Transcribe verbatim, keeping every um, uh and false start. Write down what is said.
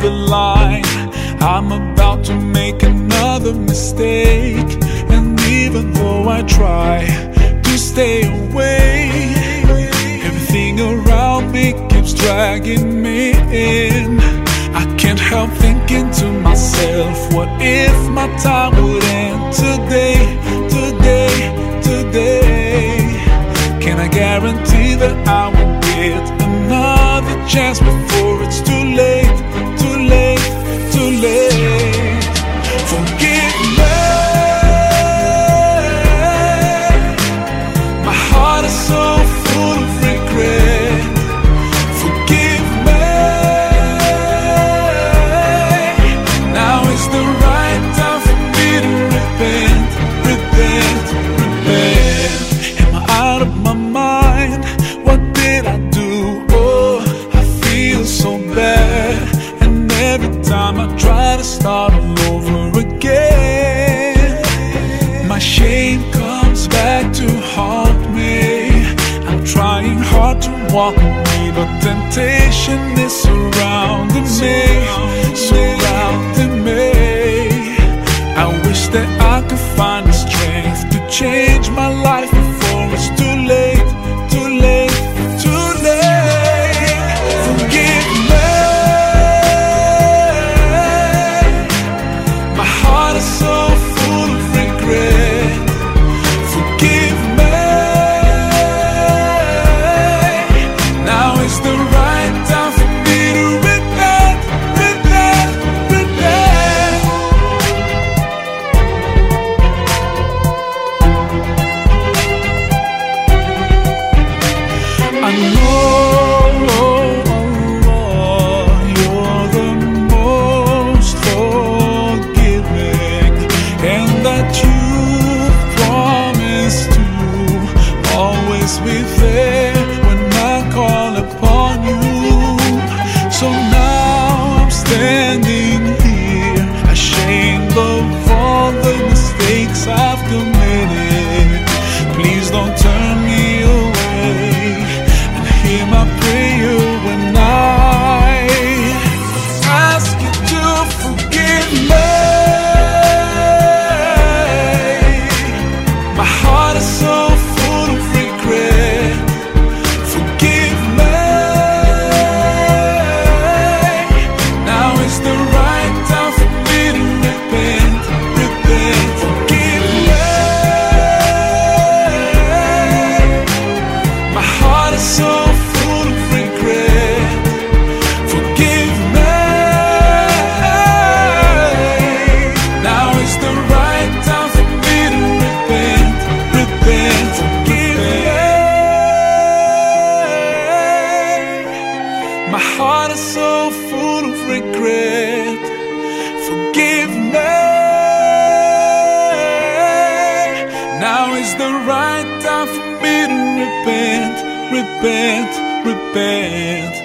the line. I'm about to make another mistake, and even though I try to stay away, everything around me keeps dragging me in. I can't help thinking to myself, what if my time would end today, today, today? Can I guarantee that I will get another chance before it's too late, too late, too late? Forgive me, my heart is so full of regret. Forgive me, now is the right time for me to repent, repent, repent. Am I out of my mind? What did I do? Oh, I feel so bad, and every time I try to start all over again, my shame comes back to haunt me. I'm trying hard to walk away, but temptation is surrounding me, surrounding me. I wish that I could find the strength to change my life before it's too late, too late, too late. Forgive me, my heart is so full of regret. Forgive me, now is the right time for me to repent, repent, repent. I know, Lord, you're the most forgiving, and that you've promised to always be there when I call upon you. So now I'm standing here, ashamed of all the mistakes I've committed. Please don't turn me away, hear my prayer when I ask you to forgive me. My heart is so full of regret. Forgive me, now is the right time for me to repent, repent. Forgive me, my heart is so full of regret. Forgive me, now is the right time for me to repent, repent. Forgive me, my heart is so full of regret. Forgive me, now is the right time for me to repent, repent, repent.